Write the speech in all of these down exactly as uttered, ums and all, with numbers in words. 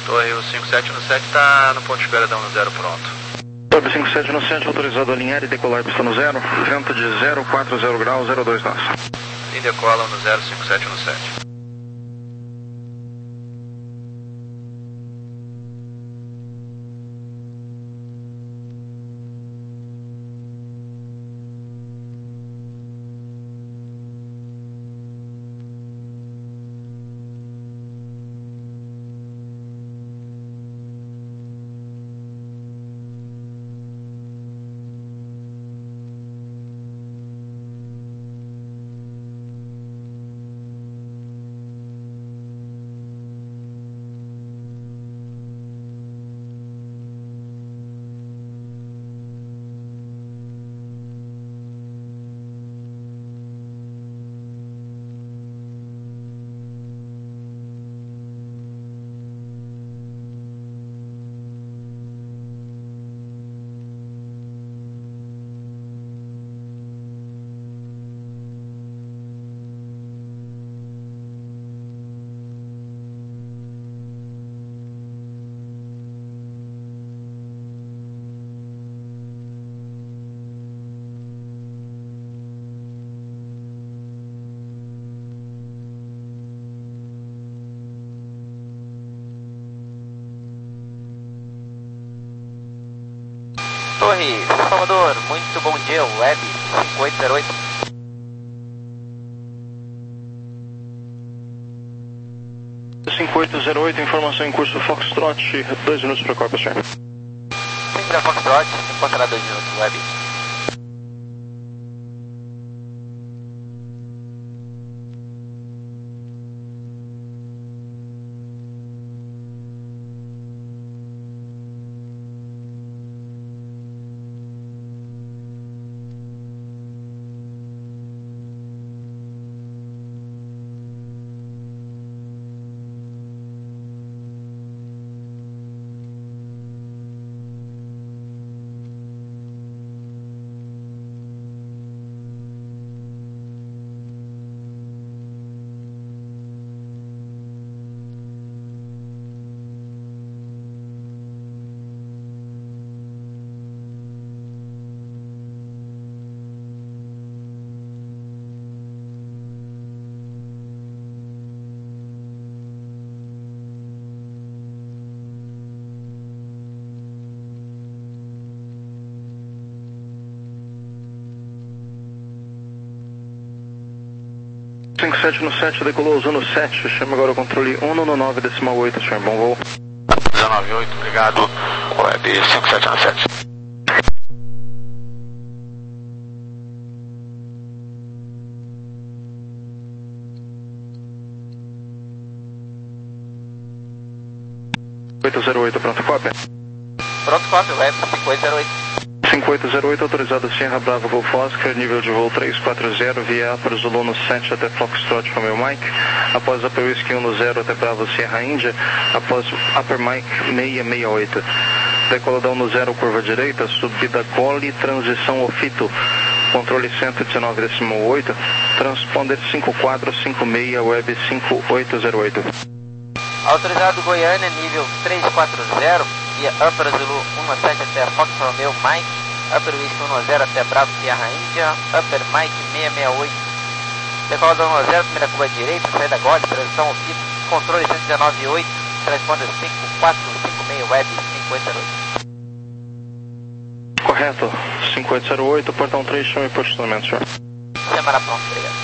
Torre, o cinco sete no sete está no ponto de espera, dá um no zero pronto. Torre cinco sete no sete, autorizado a alinhar e decolar pista no zero, vento de zero quatro zero graus, zero dois nós. E decola no zero cinco sete no sete. Torre, Salvador, muito bom dia, Web cinco oito zero oito. cinco oito zero oito, informação em curso Foxtrot, dois minutos para a Corpo, senhor. Sempre a Foxtrot, encontrará dois minutos, Web. cinco sete no sete, decolou usando sete, chama agora o controle um no nove decimal oito, senhor, bom voo. dezenove oito, obrigado, Web cinco sete no sete. oito zero oito, pronto, cópia. Pronto, cópia, Web cinco oito zero oito. cinco oito zero oito, autorizado Sierra Bravo Golf Oscar, nível de voo três quatro zero, via para Zulu no sete até Foxtrot Romeo Mike, após Upper Whiskey um no zero até Bravo Sierra Índia, após Upper Mike seiscentos e sessenta e oito. Decoladão no zero, curva direita, subida Gole, transição Ofito, controle cento e dezenove decimal oito, transponder cinco quatro cinco seis, Web cinco oito zero oito. Autorizado Goiânia, nível três quatro zero, via Upper Zulu um no sete até Fox Romeo Mike, Upper Whiskey um no zero até Bravo Sierra Índia, Upper Mike seiscentos e sessenta e oito. Decolador um no zero, primeira curva direita, saída Gole, transição Ofito, controle cento e dezenove oito, transponder cinco quatro cinco seis, Web cinco oito zero oito. Correto, cinco oito zero oito, portão três, chame por posicionamento, senhor. Semana pronta, obrigado.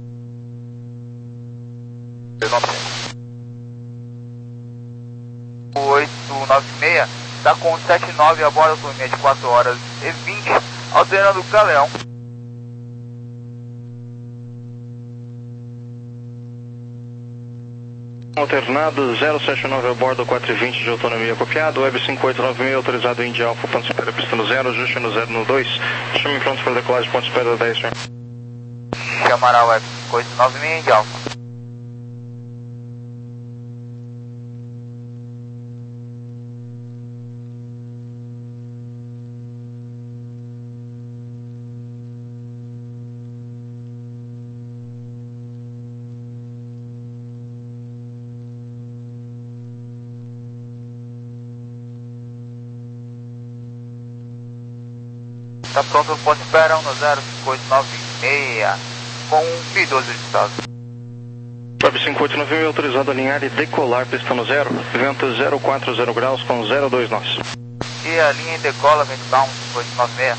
oito nove seis, está com sete nove a bordo, turminha de quatro horas e vinte, alternando o Galeão. Alternado, zero sete nove a bordo, quatro e vinte de autonomia copiado, Web cinco oito nove seis, autorizado India Alpha, ponto de espera, pista no zero, ajuste no zero no dois, chame pronto para decolagem, ponto de espera dez, senhor. Chamará Web cinco oito nove seis de Alpha. Tá pronto no ponto de espera, um zero cinco oito nove seis, com mil e doze registrados. Web cinco oito nove seis, autorizado a alinhar e decolar, pista no zero, vento zero quatro zero graus com zero dois nós. E a linha em decola, vento down, cinco oito nove seis.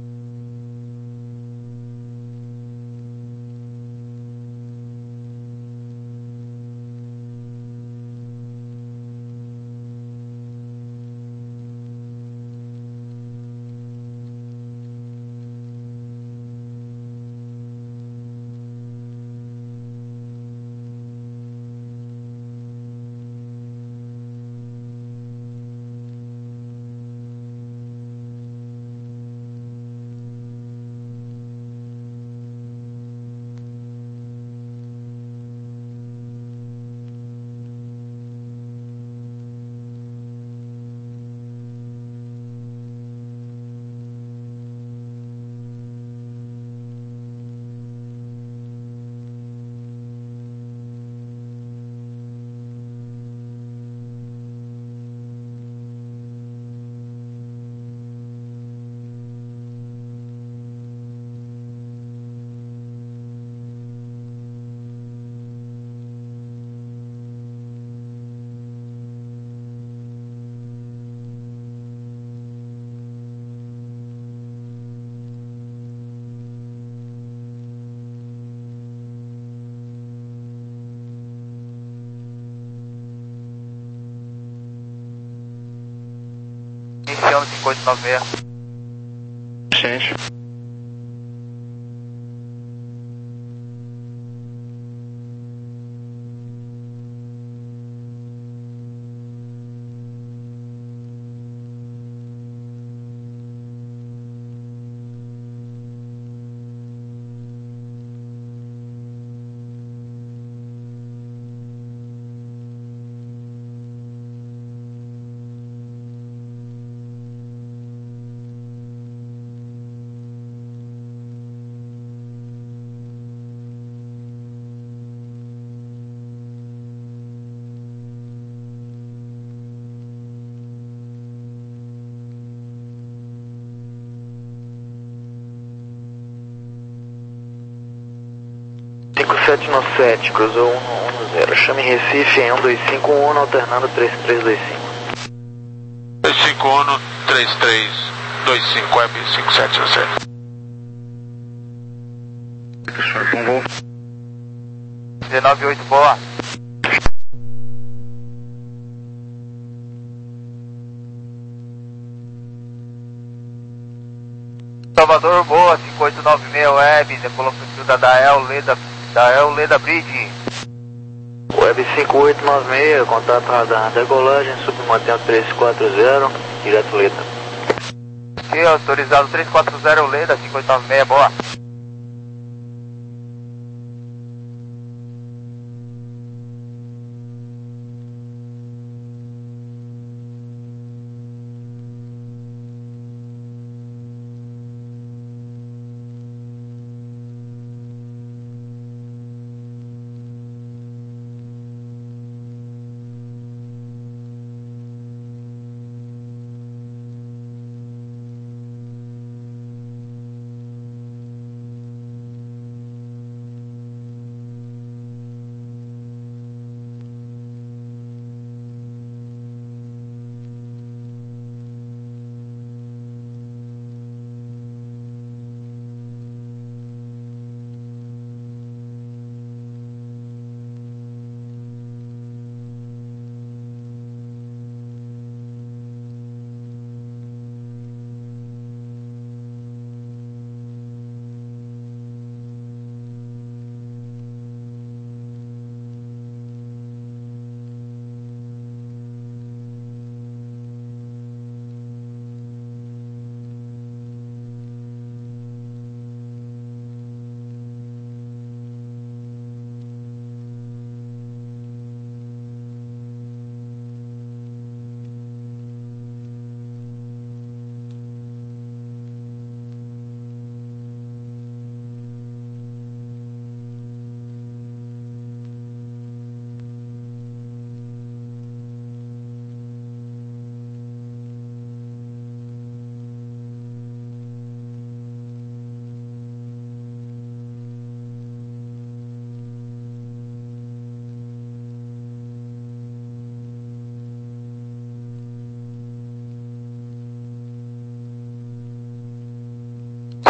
Iniciando cinco oito nove seis. Ciente. cinco sete nove sete, cruzou um um zero. Chame Recife em um dois cinco um, alternando três três dois cinco. dois cinco um, três três dois cinco, web cinco sete nove sete. Um voo. dezenove oito, boa. Salvador, boa, cinco oito nove seis, web, decolou perfil da Dael Leda, Dael Leda Bridge. Web cinco oito nove seis, contato radar, decolagem, submantendo três quatro zero, direto Leda. Aqui, autorizado três quatro zero, Leda, cinco oito nove seis, boa.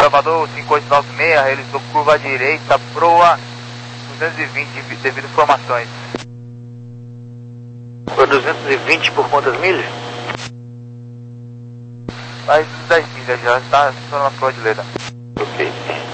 Salvador cinco oito nove seis, realizou curva à direita, proa duzentos e vinte devido a informações. Foi duzentos e vinte por quantas milhas? Mais de dez milhas já, está só na proa de Leda. Ok.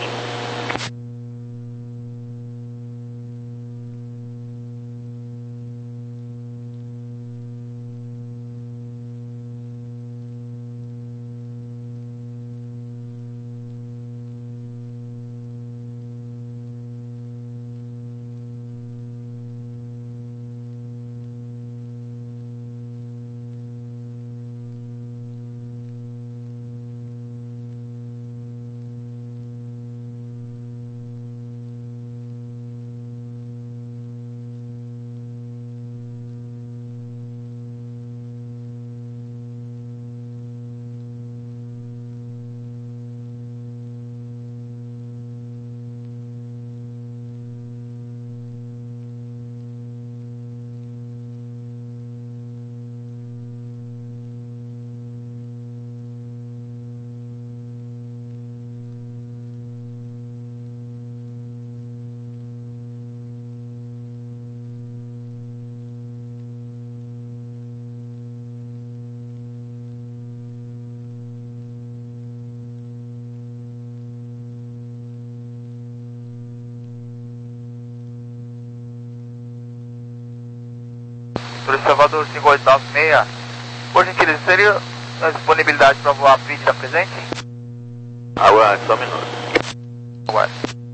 Por Salvador cinco oito nove seis, por gentileza, seria a disponibilidade para voar a P R I D da presente? Aguarde só um minuto. Aguarde.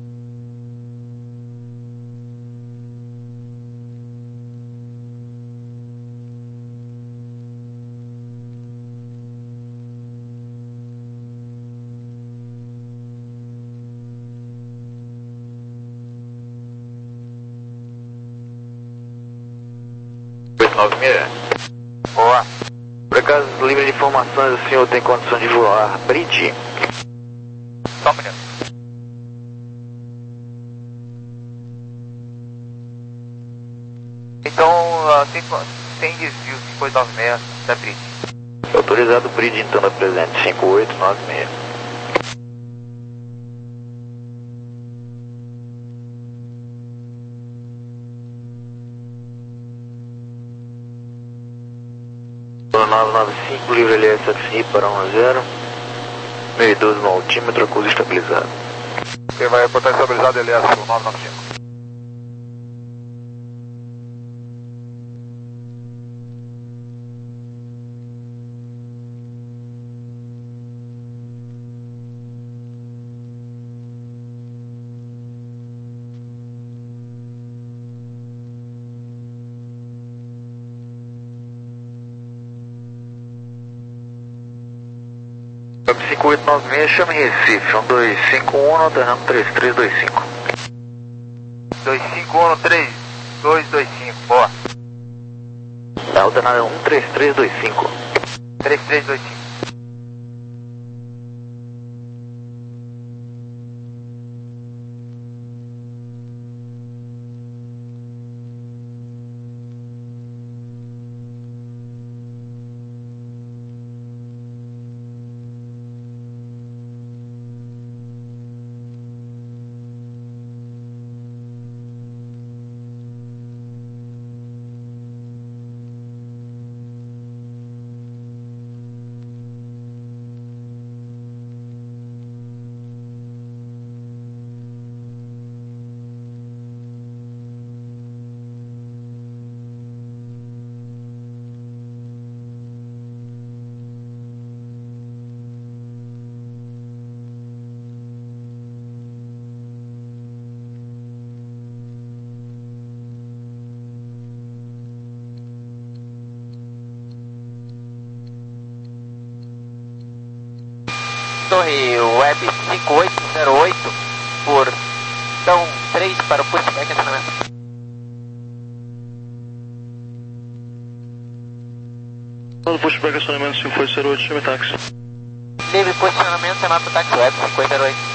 oito nove seis. Boa. Por acaso, livre de informações, o senhor tem condição de voar Bridge? Só um minuto. Então, uh, sem, sem desvio cinco oito nove seis da P R I D. Autorizado Bridge, então, da presente cinco oito nove seis. nove nove cinco, livre L S F I para um zero, meio doze no altímetro, acusa estabilizado. Você vai reportar estabilizado L S nove nove cinco. cinco oito nove seis, chama em Recife, um dois cinco um, alternando três três dois cinco. dois cinco um três dois dois cinco, boa. Tá alternado um três três dois cinco. três três dois cinco. Torre Web cinco oito zero oito, por então três para o pushback e acionamento. Pushback acionamento cinco oito zero oito, chame táxi. Livre posicionamento, chamado táxi Web cinco oito zero oito.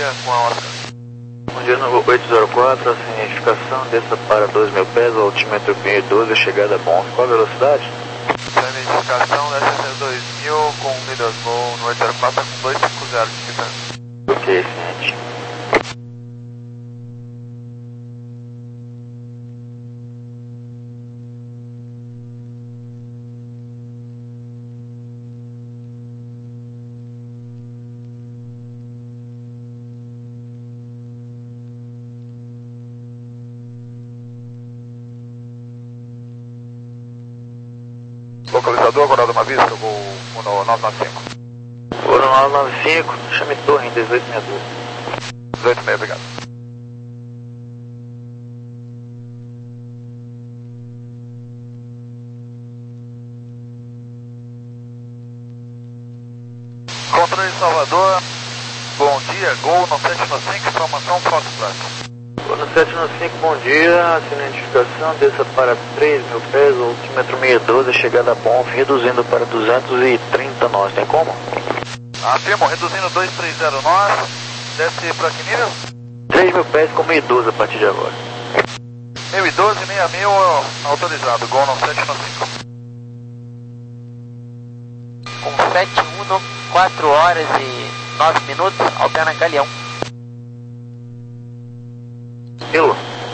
dia com a Oscar. Bom dia, no oito zero quatro, a identificação, desça para dois mil pés, o altímetro P doze, chegada bom. Qual a velocidade? A identificação deve ser dois mil com milhas gol no oito zero quatro com duzentos e cinquenta de distância. Ok, ciente. Localizador, agora uma vista, vou no nove nove cinco. Vou no nove nove cinco, chame torre em dezoito sessenta e dois. dezoito e meia, obrigado. Controle de Salvador, bom dia, Gol no sete nove cinco, informação Foxtrot. Vou no sete nove cinco, bom dia, assina a identificação, desça para três mil pés, o altímetro seiscentos e doze, chegada bom, reduzindo para duzentos e trinta nós, tem como? Afirmo, reduzindo duzentos e trinta nós, desce para que nível? três mil pés com seiscentos e doze a partir de agora. mil e doze, seis mil, autorizado, Gol no sete nove cinco. Com sete um, quatro horas e nove minutos, alterna Galeão. Elo.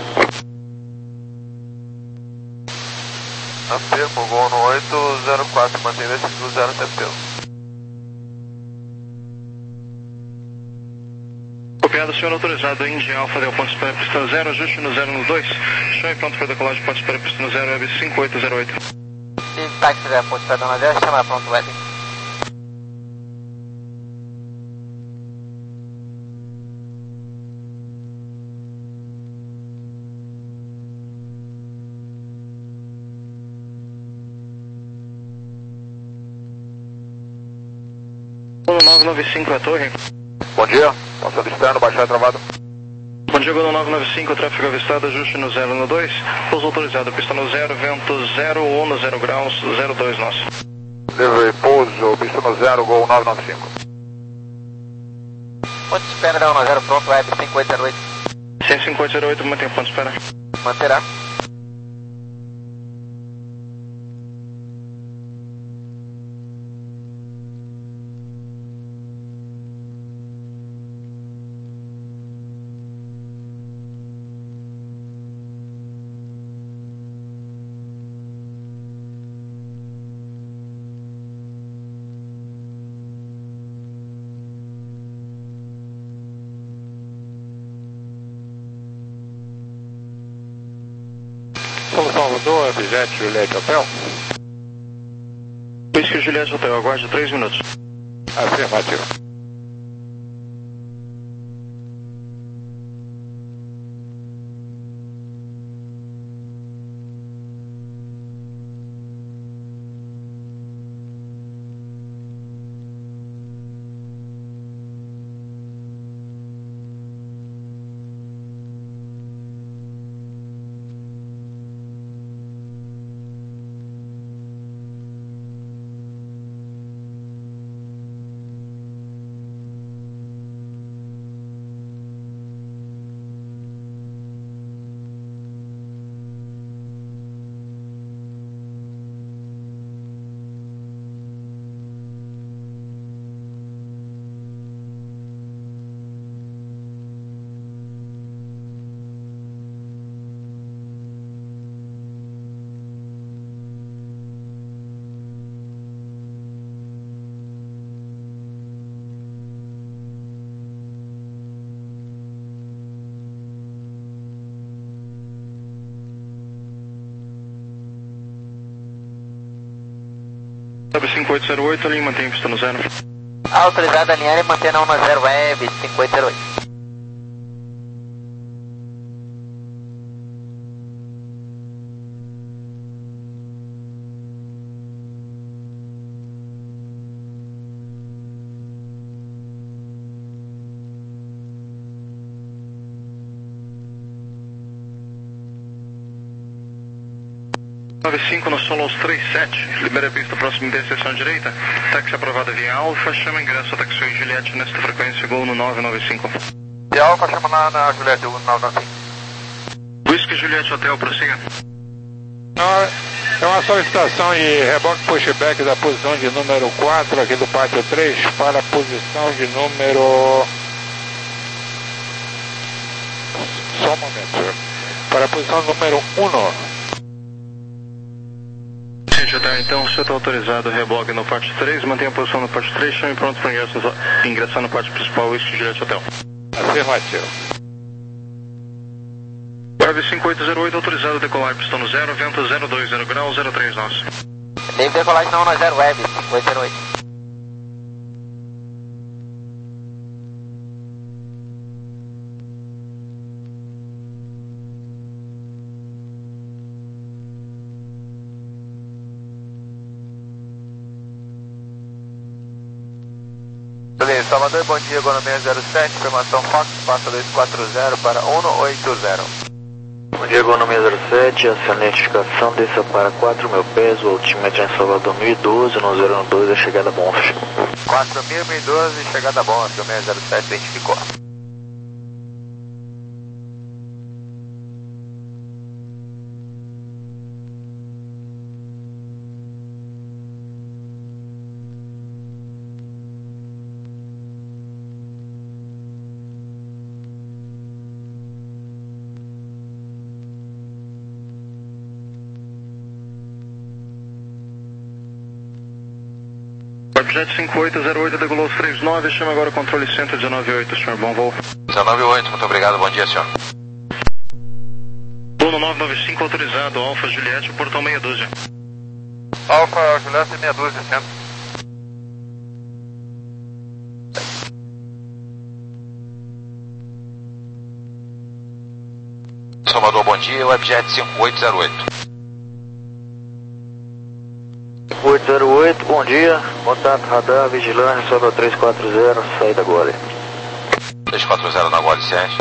Afirmo, Gol no oito zero quatro, mantenha esse do zero até pelo. Copiado, senhor autorizado, India Alfa, deu pontos para a pista zero, ajuste no zero no dois. Chame pronto para decolagem, pontos para a pista no zero, web cinco oito zero oito. Se táxi fizer ponto para Dona Zé, chama pronto, web. nove nove cinco é a torre. Bom dia, passando externo, baixar travado. Bom dia, Gol nove nove cinco, tráfego avistado, ajuste no zero no dois. Pouso autorizado, pista no zero, vento zero um no zero graus, zero dois nós. Levei pouso, pista no zero, Gol nove nove cinco. Ponto de espera da um zero pronto, web cinco oito zero oito. cinco oito zero oito, mantém ponto de espera. Manterá. São Salvador, Objet, Juliette Hotel. Whisky Juliette Hotel, aguarde três minutos. Afirmativo. Web cinco oito zero oito, linha mantém pista no zero. Autorizada a linha e manter na um zero web cinco oito zero oito. nove cinco no Solos trinta e sete, libera a pista próximo de seção direita, táxi aprovada via Alfa, chama ingresso a táxi Juliette nesta frequência, gol no nove nove cinco. E Alfa chama na, na Juliette, o nove nove cinco. Whisky Juliette Hotel, prossiga. É uma solicitação de reboque pushback da posição de número quatro aqui do pátio três para a posição de número... Só um momento, senhor. Para a posição número um. Até então, o senhor está autorizado reboque no pátio três, mantenha a posição no pátio três, chame pronto para ingressar, ingressar no pátio principal, Whisky Juliette Hotel. Afirmativo. nove cinco oito zero oito, autorizado a decolar, pistão no zero, vento zero dois zero graus, zero três nós. Livre decolagem não na zero web, cinco oito zero oito. Beleza, Salvador, bom dia, economia zero sete, informação Fox, passa dois quatro zero para um oito zero. Bom dia, economia zero sete, essa identificação desça para quatro mil pés, o altímetro em Salvador mil e doze, no zero um dois, a chegada Bonf. quatro mil, mil e doze, chegada Bonf, economia zero sete, identificou. Jet cinco oito zero oito, decolou os três nove, chama agora o controle cento um nove oito, senhor, bom voo. cento e noventa e oito, muito obrigado, bom dia, senhor. Bruno nove nove cinco, autorizado, Alfa Juliette, portão meia dúzia. Alfa Juliette, meia dúzia, centro. Salvador, bom dia, Webjet cinco oito zero oito. oito zero oito, bom dia, contato radar, vigilante, Salvador três quatro zero, saída agora. três quatro zero na Gole sete.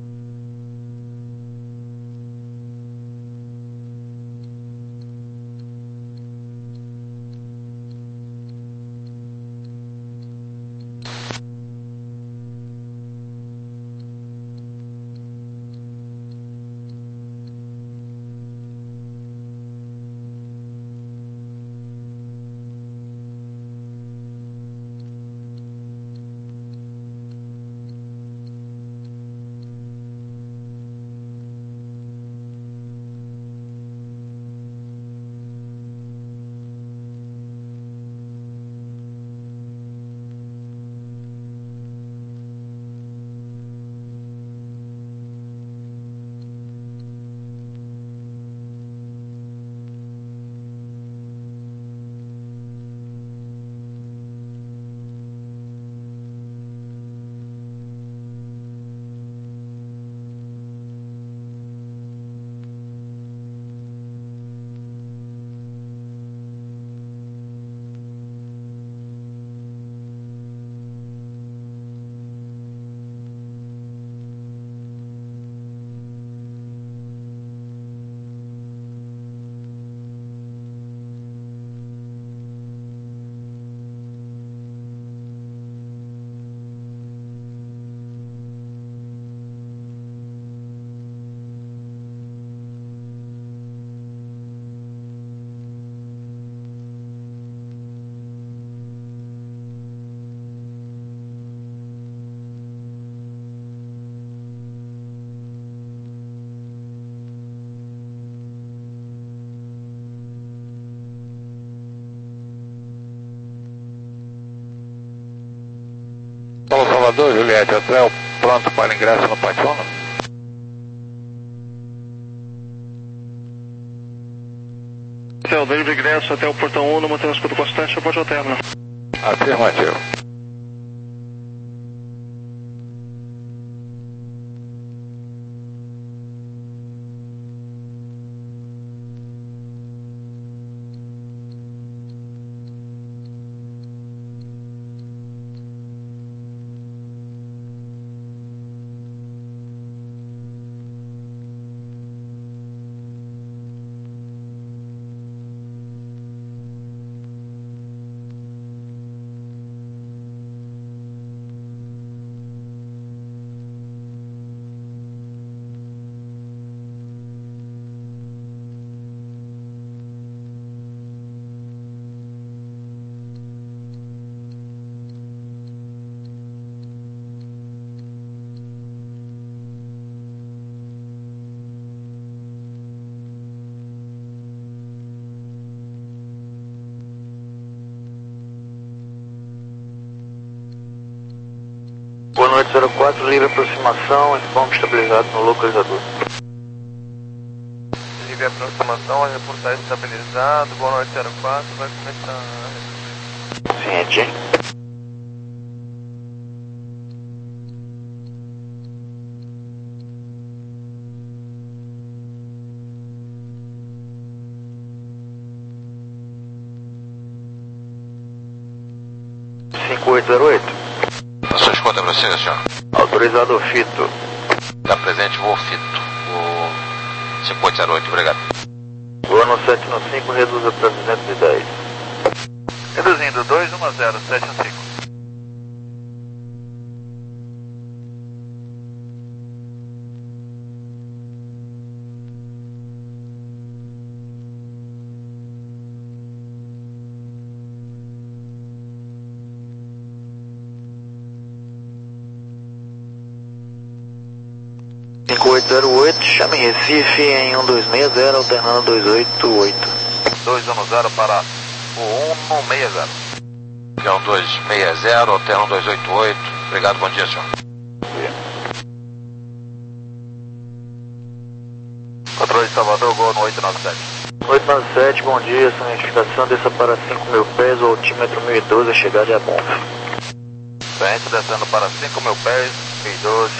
Paulo Salvador, Juliette Hotel, pronto para ingresso no pátio um. Hotel, livre ingresso até o portão um, mantendo escudo constante, ao pátio hotel. Afirmativo. noite, zero quatro, livre aproximação, informe estabilizado no localizador. Livre aproximação, reportar estabilizado, boa noite, zero quatro, vai começar a... Ciente, hein? cinco oito zero oito. A sua escuta para você, senhor. Autorizado o fito. Está presente, voo fito. O cinco oito zero oito, obrigado. Voa no sete um cinco, reduza para duzentos e dez. Reduzindo, dois um zero, sete um cinco. cinco oito zero oito, chame Recife em um dois seis zero, alternando dois oito oito. dois um zero para o um seis zero. É um dois seis zero, alternam dois oito oito. Obrigado, bom dia, senhor. Controle de Salvador, Gol no oito nove sete. oito nove sete, bom dia, sua identificação, desça para cinco mil pés, o altímetro mil e doze, a chegada é a bomba. Frente descendo para cinco mil pés, mil e doze.